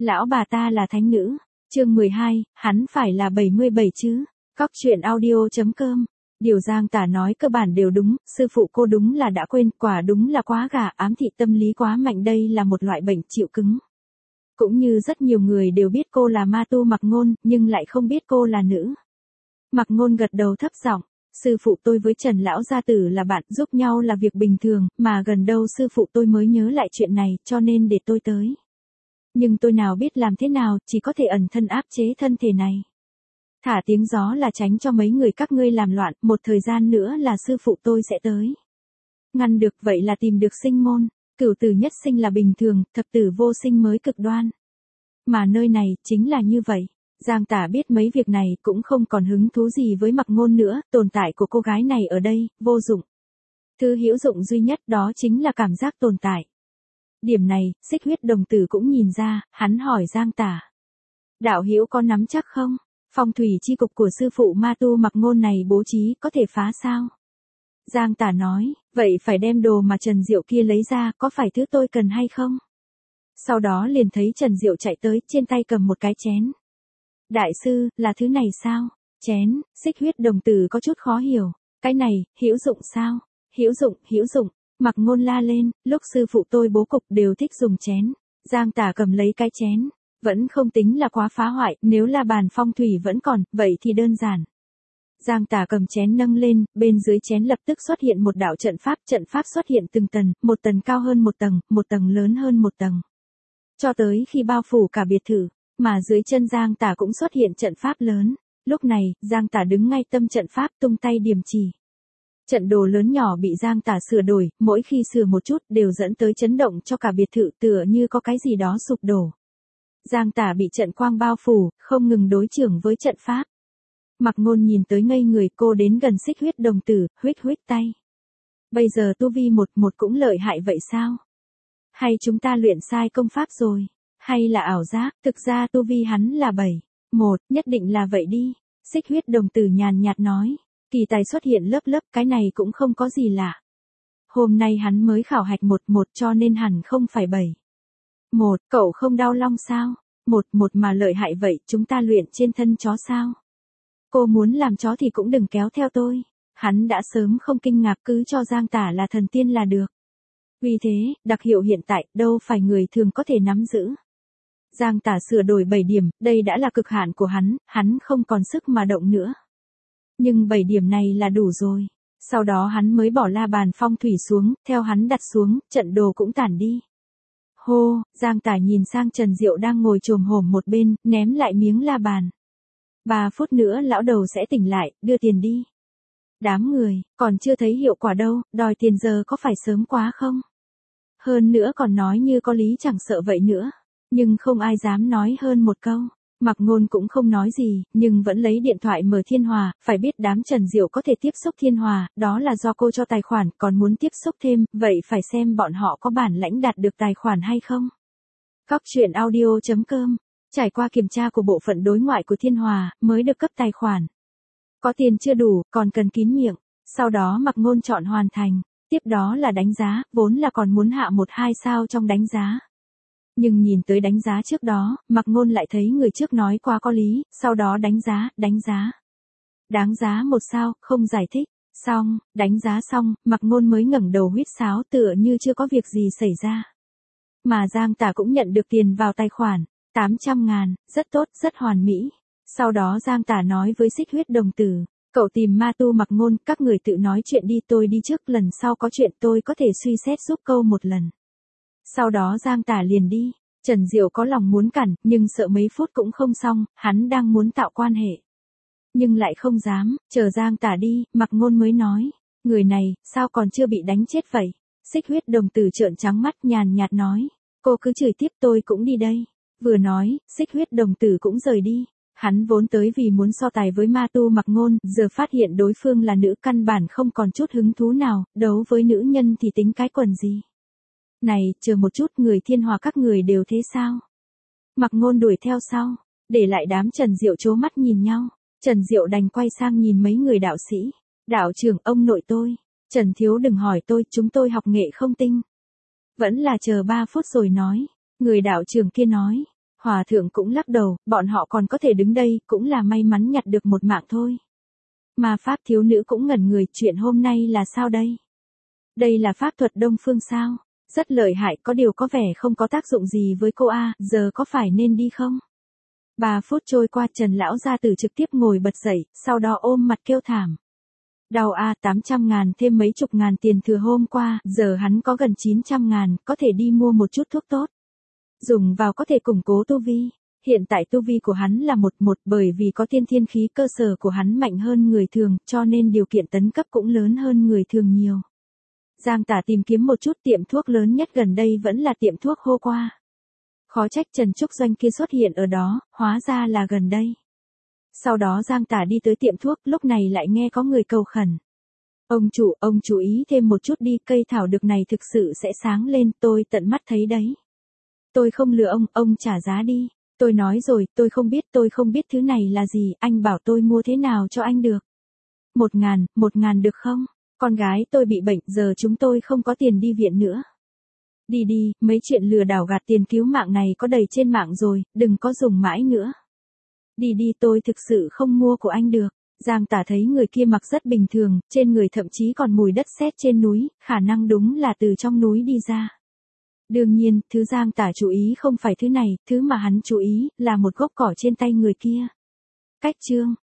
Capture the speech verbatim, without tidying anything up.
Lão bà ta là thánh nữ. Chương mười hai, hắn phải là bảy mươi bảy chứ. Cóc truyện audio chấm com. Điều Giang Tả nói cơ bản đều đúng, sư phụ cô đúng là đã quên, quả đúng là quá gà, ám thị tâm lý quá mạnh, đây là một loại bệnh chịu cứng. Cũng như rất nhiều người đều biết cô là ma tu Mặc Ngôn, nhưng lại không biết cô là nữ. Mặc Ngôn gật đầu thấp giọng, sư phụ tôi với Trần lão gia tử là bạn, giúp nhau là việc bình thường, mà gần đâu sư phụ tôi mới nhớ lại chuyện này, cho nên để tôi tới. Nhưng tôi nào biết làm thế nào, chỉ có thể ẩn thân áp chế thân thể này. Thả tiếng gió là tránh cho mấy người các ngươi làm loạn, một thời gian nữa là sư phụ tôi sẽ tới. Ngăn được vậy là tìm được sinh môn, cửu tử nhất sinh là bình thường, thập tử vô sinh mới cực đoan. Mà nơi này, chính là như vậy. Giang Tả biết mấy việc này cũng không còn hứng thú gì với Mặc Ngôn nữa, tồn tại của cô gái này ở đây, vô dụng. Thứ hữu dụng duy nhất đó chính là cảm giác tồn tại. Điểm này, Xích Huyết Đồng Tử cũng nhìn ra, hắn hỏi Giang Tả. Đạo hữu có nắm chắc không? Phong thủy chi cục của sư phụ ma tu Mặc Ngôn này bố trí có thể phá sao? Giang Tả nói, vậy phải đem đồ mà Trần Diệu kia lấy ra, có phải thứ tôi cần hay không? Sau đó liền thấy Trần Diệu chạy tới, trên tay cầm một cái chén. Đại sư, là thứ này sao? Chén, Xích Huyết Đồng Tử có chút khó hiểu. Cái này, hữu dụng sao? Hữu dụng, hữu dụng. Mặc Ngôn la lên, lúc sư phụ tôi bố cục đều thích dùng chén. Giang Tả cầm lấy cái chén. Vẫn không tính là quá phá hoại, nếu là bàn phong thủy vẫn còn, vậy thì đơn giản. Giang Tả cầm chén nâng lên, bên dưới chén lập tức xuất hiện một đạo trận pháp, trận pháp xuất hiện từng tầng, một tầng cao hơn một tầng, một tầng lớn hơn một tầng. Cho tới khi bao phủ cả biệt thự, mà dưới chân Giang Tả cũng xuất hiện trận pháp lớn. Lúc này, Giang Tả đứng ngay tâm trận pháp, tung tay điểm chỉ. Trận đồ lớn nhỏ bị Giang Tả sửa đổi, mỗi khi sửa một chút đều dẫn tới chấn động cho cả biệt thự, tựa như có cái gì đó sụp đổ. Giang Tả bị trận quang bao phủ, không ngừng đối chưởng với trận pháp. Mặc Ngôn nhìn tới ngây người, cô đến gần Xích Huyết Đồng Tử, huých huých tay. Bây giờ tu vi một một cũng lợi hại vậy sao? Hay chúng ta luyện sai công pháp rồi? Hay là ảo giác, thực ra tu vi hắn là bảy một, nhất định là vậy đi. Xích Huyết Đồng Tử nhàn nhạt nói, kỳ tài xuất hiện lớp lớp, cái này cũng không có gì lạ. Hôm nay hắn mới khảo hạch một một cho nên hẳn không phải bảy một, cậu không đau long sao? Một một mà lợi hại vậy, chúng ta luyện trên thân chó sao? Cô muốn làm chó thì cũng đừng kéo theo tôi. Hắn đã sớm không kinh ngạc, cứ cho Giang Tả là thần tiên là được. Vì thế, đặc hiệu hiện tại, đâu phải người thường có thể nắm giữ. Giang Tả sửa đổi bảy điểm, đây đã là cực hạn của hắn, hắn không còn sức mà động nữa. Nhưng bảy điểm này là đủ rồi. Sau đó hắn mới bỏ la bàn phong thủy xuống, theo hắn đặt xuống, trận đồ cũng tản đi. Hô, Giang Tả nhìn sang Trần Diệu đang ngồi chồm hổm một bên, ném lại miếng la bàn. Ba phút nữa lão đầu sẽ tỉnh lại, đưa tiền đi. Đám người, còn chưa thấy hiệu quả đâu, đòi tiền giờ có phải sớm quá không? Hơn nữa còn nói như có lý chẳng sợ vậy nữa. Nhưng không ai dám nói hơn một câu. Mặc Ngôn cũng không nói gì, nhưng vẫn lấy điện thoại mở Thiên Hòa, phải biết đám Trần Diệu có thể tiếp xúc Thiên Hòa, đó là do cô cho tài khoản, còn muốn tiếp xúc thêm, vậy phải xem bọn họ có bản lãnh đạt được tài khoản hay không. Cóc truyện audio chấm com, trải qua kiểm tra của bộ phận đối ngoại của Thiên Hòa, mới được cấp tài khoản. Có tiền chưa đủ, còn cần kín miệng, sau đó Mặc Ngôn chọn hoàn thành, tiếp đó là đánh giá, vốn là còn muốn hạ một hai sao trong đánh giá. Nhưng nhìn tới đánh giá trước đó, Mặc Ngôn lại thấy người trước nói quá có lý, sau đó đánh giá, đánh giá. Đáng giá một sao, không giải thích, xong, đánh giá xong, Mặc Ngôn mới ngẩng đầu huýt sáo tựa như chưa có việc gì xảy ra. Mà Giang Tả cũng nhận được tiền vào tài khoản, tám trăm ngàn, rất tốt, rất hoàn mỹ. Sau đó Giang Tả nói với Xích Huyết Đồng Tử, cậu tìm ma tu Mặc Ngôn, các người tự nói chuyện đi, tôi đi trước, lần sau có chuyện tôi có thể suy xét giúp câu một lần. Sau đó Giang Tả liền đi. Trần Diệu có lòng muốn cản, nhưng sợ mấy phút cũng không xong, hắn đang muốn tạo quan hệ. Nhưng lại không dám, chờ Giang Tả đi, Mặc Ngôn mới nói, người này, sao còn chưa bị đánh chết vậy? Xích Huyết Đồng Tử trợn trắng mắt nhàn nhạt nói, cô cứ chửi tiếp tôi cũng đi đây. Vừa nói, Xích Huyết Đồng Tử cũng rời đi. Hắn vốn tới vì muốn so tài với ma tu Mặc Ngôn, giờ phát hiện đối phương là nữ căn bản không còn chút hứng thú nào, đấu với nữ nhân thì tính cái quần gì. Này, chờ một chút, người Thiên Hòa các người đều thế sao? Mặc Ngôn đuổi theo sau, để lại đám Trần Diệu trố mắt nhìn nhau. Trần Diệu đành quay sang nhìn mấy người đạo sĩ. Đạo trưởng, ông nội tôi. Trần Thiếu đừng hỏi tôi, chúng tôi học nghệ không tinh. Vẫn là chờ ba phút rồi nói. Người đạo trưởng kia nói. Hòa thượng cũng lắc đầu, bọn họ còn có thể đứng đây, cũng là may mắn nhặt được một mạng thôi. Ma pháp thiếu nữ cũng ngẩn người, chuyện hôm nay là sao đây? Đây là pháp thuật Đông Phương sao? Rất lợi hại, có điều có vẻ không có tác dụng gì với cô a, giờ có phải nên đi không? Ba phút trôi qua, Trần lão gia tử trực tiếp ngồi bật dậy, sau đó ôm mặt kêu thảm. Đau a, tám trăm ngàn thêm mấy chục ngàn tiền thừa hôm qua, giờ hắn có gần chín trăm ngàn, có thể đi mua một chút thuốc tốt. Dùng vào có thể củng cố tu vi. Hiện tại tu vi của hắn là một một bởi vì có tiên thiên khí, cơ sở của hắn mạnh hơn người thường, cho nên điều kiện tấn cấp cũng lớn hơn người thường nhiều. Giang Tả tìm kiếm một chút, tiệm thuốc lớn nhất gần đây vẫn là tiệm thuốc Hô Qua. Khó trách Trần Trúc Doanh kia xuất hiện ở đó, hóa ra là gần đây. Sau đó Giang Tả đi tới tiệm thuốc, lúc này lại nghe có người cầu khẩn. Ông chủ, ông chú ý thêm một chút đi, cây thảo dược này thực sự sẽ sáng lên, tôi tận mắt thấy đấy. Tôi không lừa ông, ông trả giá đi. Tôi nói rồi, tôi không biết, tôi không biết thứ này là gì, anh bảo tôi mua thế nào cho anh được. Một ngàn, một ngàn được không? Con gái tôi bị bệnh, giờ chúng tôi không có tiền đi viện nữa. Đi đi, mấy chuyện lừa đảo gạt tiền cứu mạng này có đầy trên mạng rồi, đừng có dùng mãi nữa. Đi đi, tôi thực sự không mua của anh được. Giang Tả thấy người kia mặc rất bình thường, trên người thậm chí còn mùi đất sét trên núi, khả năng đúng là từ trong núi đi ra. Đương nhiên, thứ Giang Tả chú ý không phải thứ này, thứ mà hắn chú ý là một gốc cỏ trên tay người kia. Cách chương